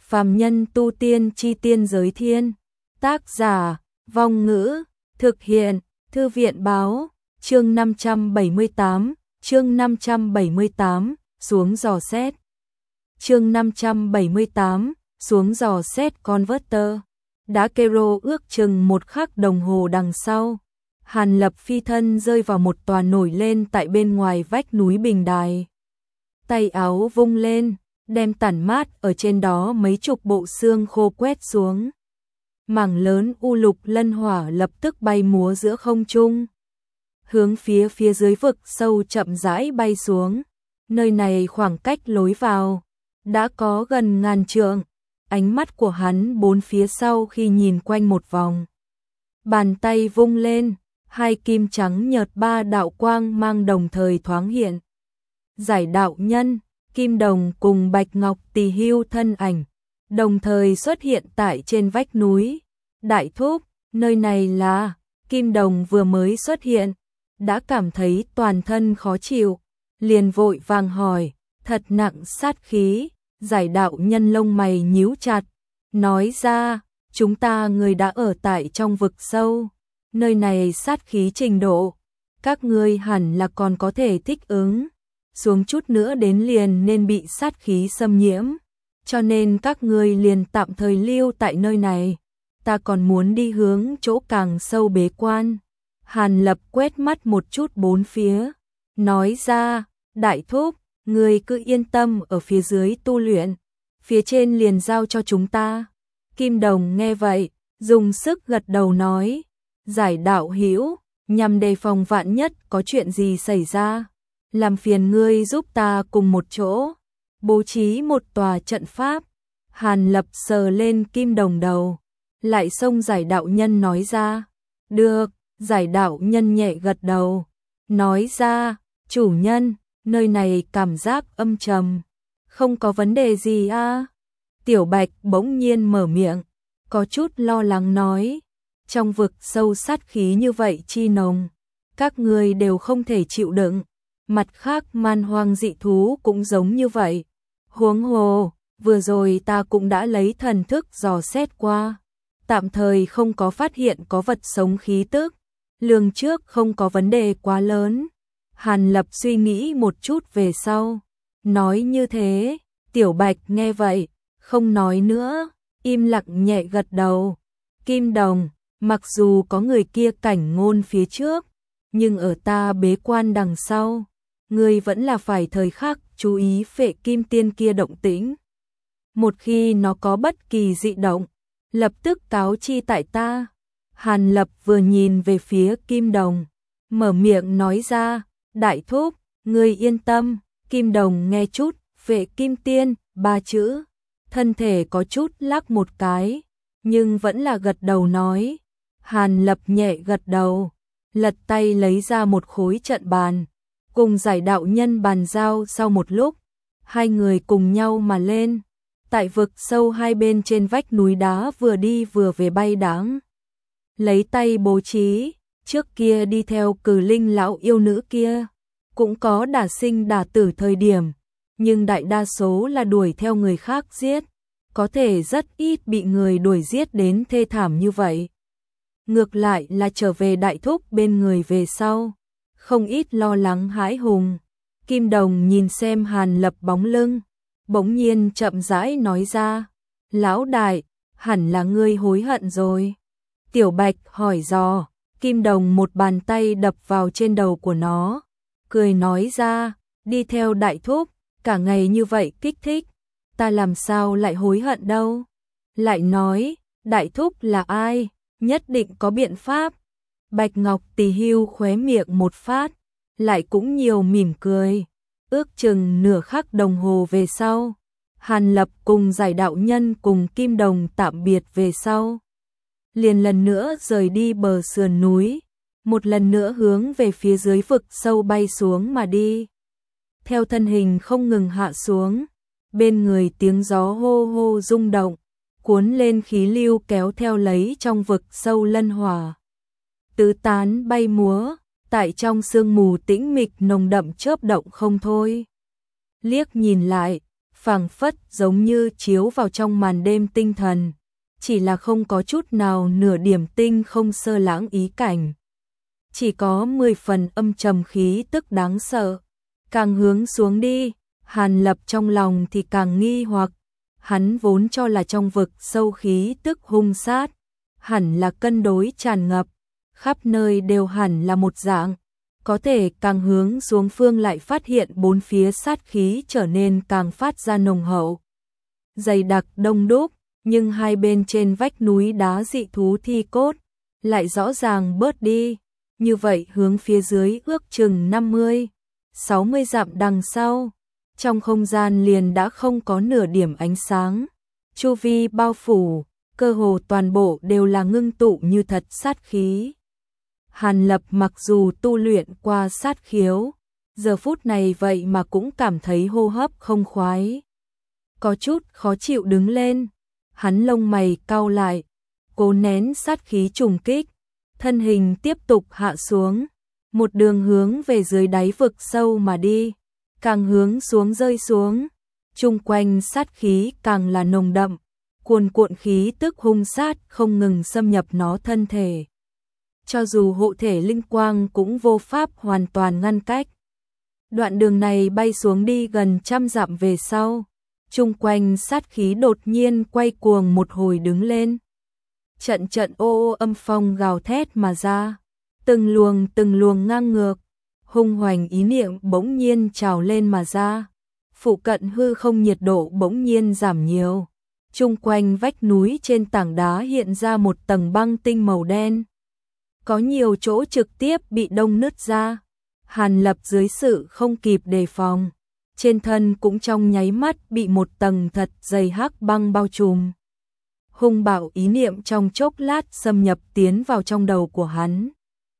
Phàm nhân tu tiên chi tiên giới thiên. Tác giả, Vong Ngữ, thực hiện, Thư viện báo, chương 578, xuống dò xét. Chương 578, xuống dò xét Converter. Đá Kero ước chừng 1 khắc đồng hồ đằng sau. Hàn Lập phi thân rơi vào một tòa nổi lên tại bên ngoài vách núi bình đài. Tay áo vung lên, đem tản mát ở trên đó mấy chục bộ xương khô quét xuống. Mảng lớn u lục lân hỏa lập tức bay múa giữa không trung. Hướng phía dưới vực sâu chậm rãi bay xuống. Nơi này khoảng cách lối vào đã có gần 1000 trượng. Ánh mắt của hắn bốn phía sau khi nhìn quanh một vòng. Bàn tay vung lên, 2 kim trắng nhợt 3 đạo quang mang đồng thời thoáng hiện. Giải đạo nhân, Kim Đồng cùng Bạch Ngọc Tỳ Hưu thân ảnh, đồng thời xuất hiện tại trên vách núi. Đại thúc, nơi này là... Kim Đồng vừa mới xuất hiện, đã cảm thấy toàn thân khó chịu, liền vội vàng hỏi, thật nặng sát khí. Giải đạo nhân lông mày nhíu chặt, nói ra, chúng ta người đã ở tại trong vực sâu, nơi này sát khí trình độ, các ngươi hẳn là còn có thể thích ứng, xuống chút nữa đến liền nên bị sát khí xâm nhiễm, cho nên các ngươi liền tạm thời lưu tại nơi này, ta còn muốn đi hướng chỗ càng sâu bế quan. Hàn Lập quét mắt một chút bốn phía, nói ra, đại thúc, ngươi cứ yên tâm ở phía dưới tu luyện, phía trên liền giao cho chúng ta. Kim Đồng nghe vậy, dùng sức gật đầu nói, giải đạo hữu, nhằm đề phòng vạn nhất có chuyện gì xảy ra, làm phiền ngươi giúp ta cùng một chỗ, bố trí một tòa trận pháp. Hàn Lập sờ lên Kim Đồng đầu, lại xông giải đạo nhân nói ra, được. Giải đạo nhân nhẹ gật đầu, nói ra, chủ nhân, nơi này cảm giác âm trầm, không có vấn đề gì à? Tiểu Bạch bỗng nhiên mở miệng, có chút lo lắng nói, trong vực sâu sát khí như vậy chi nồng, các ngươi đều không thể chịu đựng, mặt khác man hoang dị thú cũng giống như vậy. Huống hồ, vừa rồi ta cũng đã lấy thần thức dò xét qua, tạm thời không có phát hiện có vật sống khí tức, lường trước không có vấn đề quá lớn. Hàn Lập suy nghĩ một chút về sau, nói như thế. Tiểu Bạch nghe vậy, không nói nữa, im lặng nhẹ gật đầu. Kim Đồng, mặc dù có người kia cảnh ngôn phía trước, nhưng ở ta bế quan đằng sau, ngươi vẫn là phải thời khắc chú ý Phệ Kim Tiên kia động tĩnh. Một khi nó có bất kỳ dị động, lập tức cáo chi tại ta. Hàn Lập vừa nhìn về phía Kim Đồng, mở miệng nói ra, đại thúc, ngươi yên tâm. Kim Đồng nghe chút Phệ Kim Tiên 3 chữ, thân thể có chút lắc một cái, nhưng vẫn là gật đầu nói. Hàn Lập nhẹ gật đầu, lật tay lấy ra một khối trận bàn, cùng giải đạo nhân bàn giao. Sau một lúc, hai người cùng nhau mà lên, tại vực sâu hai bên trên vách núi đá vừa đi vừa về bay đáng. Lấy tay bố trí, trước kia đi theo Cử Linh lão yêu nữ kia, cũng có đả sinh đả tử thời điểm, nhưng đại đa số là đuổi theo người khác giết, có thể rất ít bị người đuổi giết đến thê thảm như vậy. Ngược lại là trở về đại thúc bên người về sau, không ít lo lắng hãi hùng. Kim Đồng nhìn xem Hàn Lập bóng lưng, bỗng nhiên chậm rãi nói ra, lão đại, hẳn là ngươi hối hận rồi. Tiểu Bạch hỏi dò, Kim Đồng một bàn tay đập vào trên đầu của nó, cười nói ra, đi theo đại thúc, cả ngày như vậy kích thích, ta làm sao lại hối hận đâu. Lại nói, đại thúc là ai, nhất định có biện pháp. Bạch Ngọc Tỳ Hưu khóe miệng một phát, lại cũng nhiều mỉm cười. Ước chừng nửa khắc đồng hồ về sau, Hàn Lập cùng giải đạo nhân cùng Kim Đồng tạm biệt về sau, liền lần nữa rời đi bờ sườn núi, một lần nữa hướng về phía dưới vực sâu bay xuống mà đi. Theo thân hình không ngừng hạ xuống, bên người tiếng gió hô hô rung động, cuốn lên khí lưu kéo theo lấy trong vực sâu lân hỏa. Tứ tán bay múa, tại trong sương mù tĩnh mịch nồng đậm chớp động không thôi. Liếc nhìn lại, phảng phất giống như chiếu vào trong màn đêm tinh thần, chỉ là không có chút nào nửa điểm tinh không sơ lãng ý cảnh. Chỉ có 10 phần âm trầm khí tức đáng sợ. Càng hướng xuống đi, Hàn Lập trong lòng thì càng nghi hoặc, hắn vốn cho là trong vực sâu khí tức hung sát, hẳn là cân đối tràn ngập, khắp nơi đều hẳn là một dạng, có thể càng hướng xuống phương lại phát hiện bốn phía sát khí trở nên càng phát ra nồng hậu, dày đặc đông đúc, nhưng hai bên trên vách núi đá dị thú thi cốt lại rõ ràng bớt đi, như vậy hướng phía dưới ước chừng 50-60 dặm đằng sau, trong không gian liền đã không có nửa điểm ánh sáng, chu vi bao phủ, cơ hồ toàn bộ đều là ngưng tụ như thật sát khí. Hàn Lập mặc dù tu luyện qua sát khiếu, giờ phút này vậy mà cũng cảm thấy hô hấp không khoái. Có chút khó chịu đứng lên, hắn lông mày cau lại, cố nén sát khí trùng kích, thân hình tiếp tục hạ xuống, một đường hướng về dưới đáy vực sâu mà đi, càng hướng xuống rơi xuống, chung quanh sát khí càng là nồng đậm, cuồn cuộn khí tức hung sát không ngừng xâm nhập nó thân thể. Cho dù hộ thể linh quang cũng vô pháp hoàn toàn ngăn cách. Đoạn đường này bay xuống đi gần 100 dặm về sau, chung quanh sát khí đột nhiên quay cuồng một hồi đứng lên. Trận trận ô ô âm phong gào thét mà ra, từng luồng ngang ngược, hung hoành ý niệm bỗng nhiên trào lên mà ra. Phụ cận hư không nhiệt độ bỗng nhiên giảm nhiều. Chung quanh vách núi trên tảng đá hiện ra một tầng băng tinh màu đen. Có nhiều chỗ trực tiếp bị đông nứt ra. Hàn Lập dưới sự không kịp đề phòng, trên thân cũng trong nháy mắt bị một tầng thật dày hắc băng bao trùm. Hung bạo ý niệm trong chốc lát xâm nhập tiến vào trong đầu của hắn.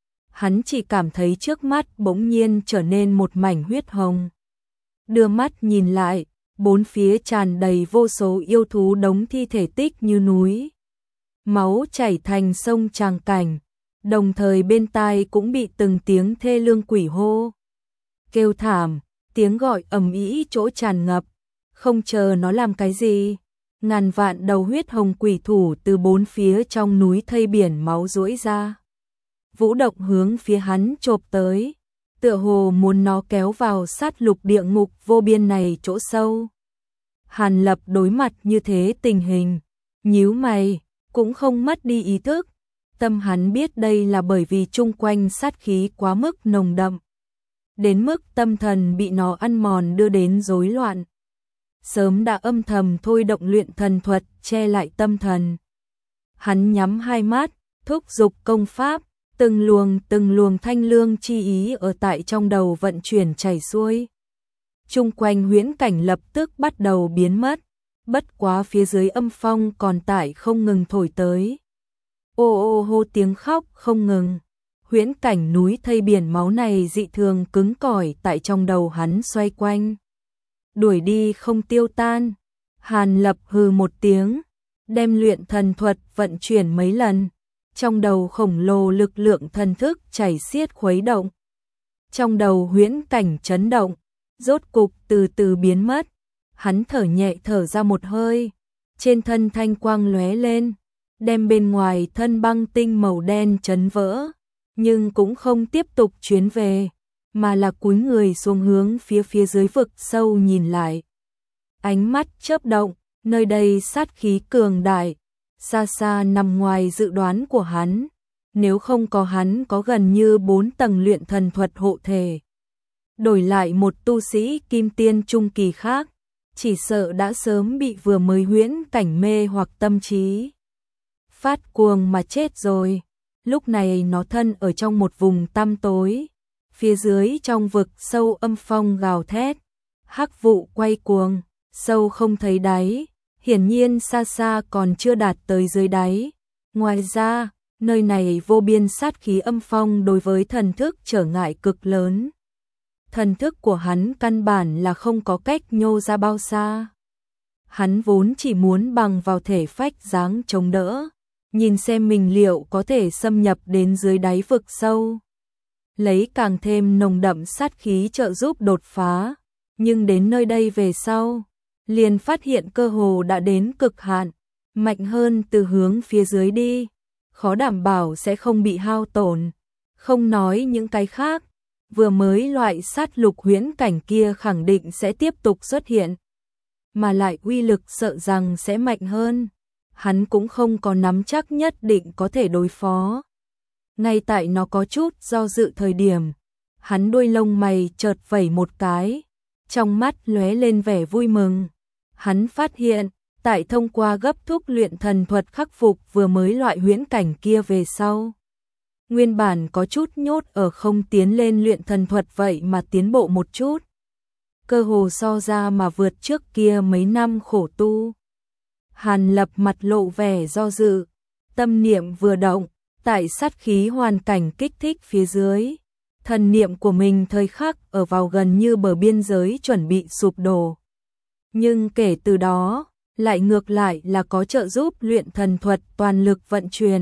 Hắn chỉ cảm thấy trước mắt bỗng nhiên trở nên một mảnh huyết hồng. Đưa mắt nhìn lại, bốn phía tràn đầy vô số yêu thú đống thi thể tích như núi. Máu chảy thành sông tràng cảnh, đồng thời bên tai cũng bị từng tiếng thê lương quỷ hô. Kêu thảm, tiếng gọi ầm ĩ chỗ tràn ngập, không chờ nó làm cái gì. Ngàn vạn đầu huyết hồng quỷ thủ từ bốn phía trong núi thây biển máu duỗi ra. Vũ động hướng phía hắn chộp tới, tựa hồ muốn nó kéo vào sát lục địa ngục vô biên này chỗ sâu. Hàn Lập đối mặt như thế tình hình, nhíu mày, cũng không mất đi ý thức. Tâm hắn biết đây là bởi vì chung quanh sát khí quá mức nồng đậm, đến mức tâm thần bị nó ăn mòn đưa đến rối loạn. Sớm đã âm thầm thôi động luyện thần thuật che lại tâm thần. Hắn nhắm hai mắt, thúc giục công pháp, từng luồng thanh lương chi ý ở tại trong đầu vận chuyển chảy xuôi. Chung quanh huyễn cảnh lập tức bắt đầu biến mất, bất quá phía dưới âm phong còn tại không ngừng thổi tới. Ô ô hô tiếng khóc không ngừng. Huyễn cảnh núi thây biển máu này dị thường cứng cỏi tại trong đầu hắn xoay quanh. Đuổi đi không tiêu tan. Hàn Lập hừ một tiếng, đem luyện thần thuật vận chuyển mấy lần. Trong đầu khổng lồ lực lượng thần thức chảy xiết khuấy động. Trong đầu huyễn cảnh chấn động, rốt cục từ từ biến mất. Hắn thở nhẹ thở ra một hơi, trên thân thanh quang lóe lên, đem bên ngoài thân băng tinh màu đen chấn vỡ, nhưng cũng không tiếp tục chuyến về, mà là cúi người xuống hướng phía dưới vực sâu nhìn lại. Ánh mắt chớp động, nơi đây sát khí cường đại, xa xa nằm ngoài dự đoán của hắn, nếu không có hắn có gần như 4 tầng luyện thần thuật hộ thể. Đổi lại một tu sĩ kim tiên trung kỳ khác, chỉ sợ đã sớm bị vừa mới huyễn cảnh mê hoặc tâm trí. Phát cuồng mà chết rồi. Lúc này nó thân ở trong một vùng tăm tối, phía dưới trong vực sâu âm phong gào thét, hắc vụ quay cuồng, sâu không thấy đáy, hiển nhiên xa xa còn chưa đạt tới dưới đáy. Ngoài ra, nơi này vô biên sát khí âm phong đối với thần thức trở ngại cực lớn. Thần thức của hắn căn bản là không có cách nhô ra bao xa. Hắn vốn chỉ muốn bằng vào thể phách dáng chống đỡ, nhìn xem mình liệu có thể xâm nhập đến dưới đáy vực sâu, lấy càng thêm nồng đậm sát khí trợ giúp đột phá, nhưng đến nơi đây về sau, liền phát hiện cơ hồ đã đến cực hạn, mạnh hơn từ hướng phía dưới đi, khó đảm bảo sẽ không bị hao tổn. Không nói những cái khác, vừa mới loại sát lục huyễn cảnh kia khẳng định sẽ tiếp tục xuất hiện, mà lại uy lực sợ rằng sẽ mạnh hơn. Hắn cũng không có nắm chắc nhất định có thể đối phó. Ngay tại nó có chút do dự thời điểm, hắn đuôi lông mày chợt vẩy một cái, trong mắt lóe lên vẻ vui mừng. Hắn phát hiện, tại thông qua gấp thúc luyện thần thuật khắc phục vừa mới loại huyễn cảnh kia về sau, nguyên bản có chút nhốt ở không tiến lên luyện thần thuật vậy mà tiến bộ một chút. Cơ hồ so ra mà vượt trước kia mấy năm khổ tu. Hàn Lập mặt lộ vẻ do dự, tâm niệm vừa động, tại sát khí hoàn cảnh kích thích phía dưới, thần niệm của mình thời khắc ở vào gần như bờ biên giới chuẩn bị sụp đổ. Nhưng kể từ đó, lại ngược lại là có trợ giúp luyện thần thuật toàn lực vận chuyển.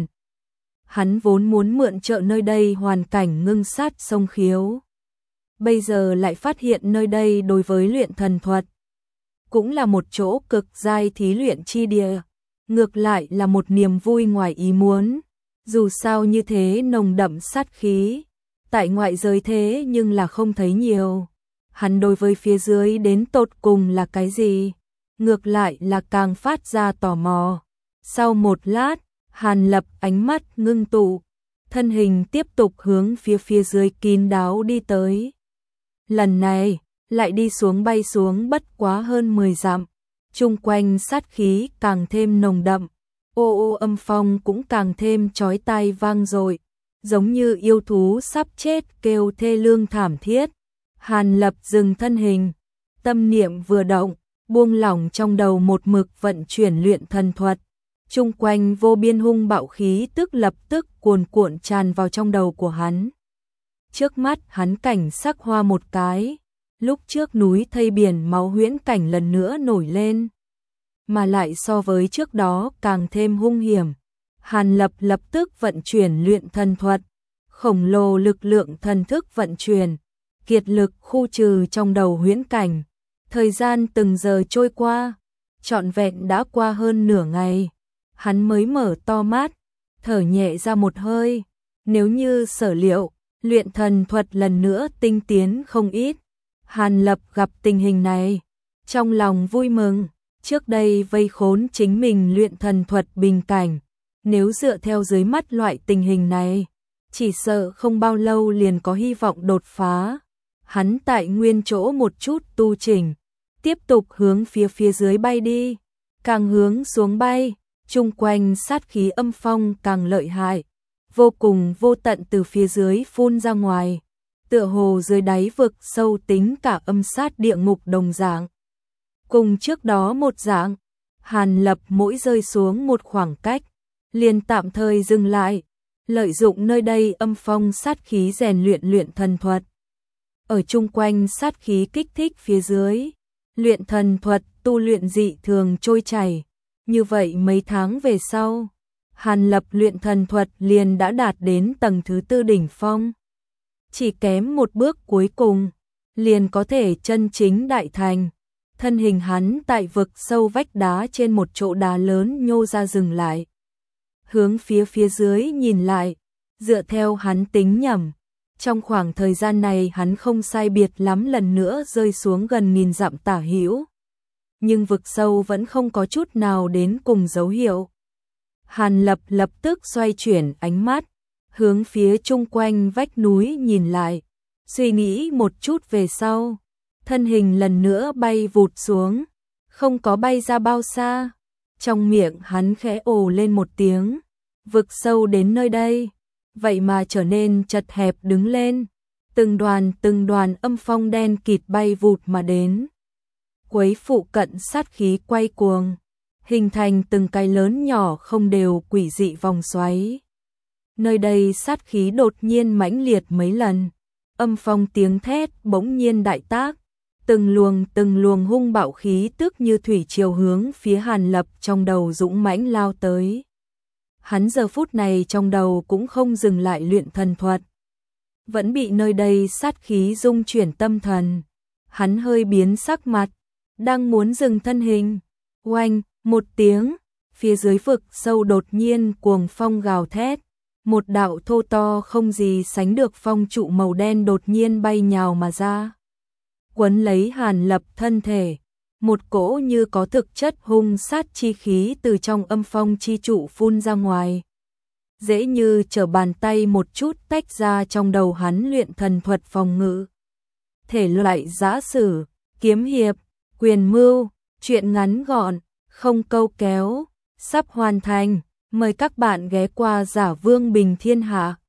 Hắn vốn muốn mượn trợ nơi đây hoàn cảnh ngưng sát sông khiếu. Bây giờ lại phát hiện nơi đây đối với luyện thần thuật cũng là một chỗ cực giai thí luyện chi địa, ngược lại là một niềm vui ngoài ý muốn. Dù sao như thế nồng đậm sát khí, tại ngoại giới thế nhưng là không thấy nhiều. Hắn đối với phía dưới đến tột cùng là cái gì, ngược lại là càng phát ra tò mò. Sau một lát, Hàn Lập ánh mắt ngưng tụ, thân hình tiếp tục hướng phía dưới kín đáo đi tới. Lần này, lại đi xuống bay xuống bất quá hơn 10 dặm, chung quanh sát khí càng thêm nồng đậm, ô ô âm phong cũng càng thêm chói tai vang dội, giống như yêu thú sắp chết kêu thê lương thảm thiết. Hàn Lập dừng thân hình, tâm niệm vừa động, buông lỏng trong đầu một mực vận chuyển luyện thần thuật, chung quanh vô biên hung bạo khí tức lập tức cuồn cuộn tràn vào trong đầu của hắn. Trước mắt hắn cảnh sắc hoa một cái, lúc trước núi thây biển máu huyễn cảnh lần nữa nổi lên, mà lại so với trước đó càng thêm hung hiểm. Hàn Lập lập tức vận chuyển luyện thần thuật, khổng lồ lực lượng thần thức vận chuyển, kiệt lực khu trừ trong đầu huyễn cảnh. Thời gian từng giờ trôi qua, trọn vẹn đã qua hơn nửa ngày, hắn mới mở to mắt, thở nhẹ ra một hơi. Nếu như sở liệu, luyện thần thuật lần nữa tinh tiến không ít. Hàn Lập gặp tình hình này, trong lòng vui mừng. Trước đây vây khốn chính mình luyện thần thuật bình cảnh, nếu dựa theo dưới mắt loại tình hình này, chỉ sợ không bao lâu liền có hy vọng đột phá. Hắn tại nguyên chỗ một chút tu chỉnh, tiếp tục hướng phía dưới bay đi, càng hướng xuống bay, chung quanh sát khí âm phong càng lợi hại, vô cùng vô tận từ phía dưới phun ra ngoài, tựa hồ dưới đáy vực sâu tính cả âm sát địa ngục đồng dạng. Cùng trước đó một dạng, Hàn Lập mỗi rơi xuống một khoảng cách, liền tạm thời dừng lại, lợi dụng nơi đây âm phong sát khí rèn luyện luyện thần thuật. Ở chung quanh sát khí kích thích phía dưới, luyện thần thuật tu luyện dị thường trôi chảy. Như vậy mấy tháng về sau, Hàn Lập luyện thần thuật liền đã đạt đến tầng thứ 4 đỉnh phong. Chỉ kém một bước cuối cùng, liền có thể chân chính đại thành. Thân hình hắn tại vực sâu vách đá trên một chỗ đá lớn nhô ra dừng lại. Hướng phía dưới nhìn lại, dựa theo hắn tính nhẩm, trong khoảng thời gian này hắn không sai biệt lắm lần nữa rơi xuống gần 1000 dặm tả hữu. Nhưng vực sâu vẫn không có chút nào đến cùng dấu hiệu. Hàn Lập lập tức xoay chuyển ánh mắt, hướng phía chung quanh vách núi nhìn lại, suy nghĩ một chút về sau. Thân hình lần nữa bay vụt xuống, không có bay ra bao xa. Trong miệng hắn khẽ ồ lên một tiếng, vực sâu đến nơi đây, vậy mà trở nên chật hẹp đứng lên. Từng đoàn âm phong đen kịt bay vụt mà đến. Quấy phụ cận sát khí quay cuồng, hình thành từng cái lớn nhỏ không đều quỷ dị vòng xoáy. Nơi đây sát khí đột nhiên mãnh liệt mấy lần, âm phong tiếng thét bỗng nhiên đại tác. Từng luồng hung bạo khí tức như thủy triều hướng phía Hàn Lập trong đầu dũng mãnh lao tới. Hắn giờ phút này trong đầu cũng không dừng lại luyện thần thuật, vẫn bị nơi đây sát khí dung chuyển tâm thần. Hắn hơi biến sắc mặt, đang muốn dừng thân hình. Oanh, một tiếng, phía dưới vực sâu đột nhiên cuồng phong gào thét. Một đạo thô to không gì sánh được phong trụ màu đen đột nhiên bay nhào mà ra. Quấn lấy Hàn Lập thân thể. Một cỗ như có thực chất hung sát chi khí từ trong âm phong chi trụ phun ra ngoài. Dễ như trở bàn tay một chút tách ra trong đầu hắn luyện thần thuật phòng ngự. Thể loại giã sử, kiếm hiệp, quyền mưu, truyện ngắn gọn, không câu kéo, sắp hoàn thành. Mời các bạn ghé qua Giả Vương Bình Thiên Hạ.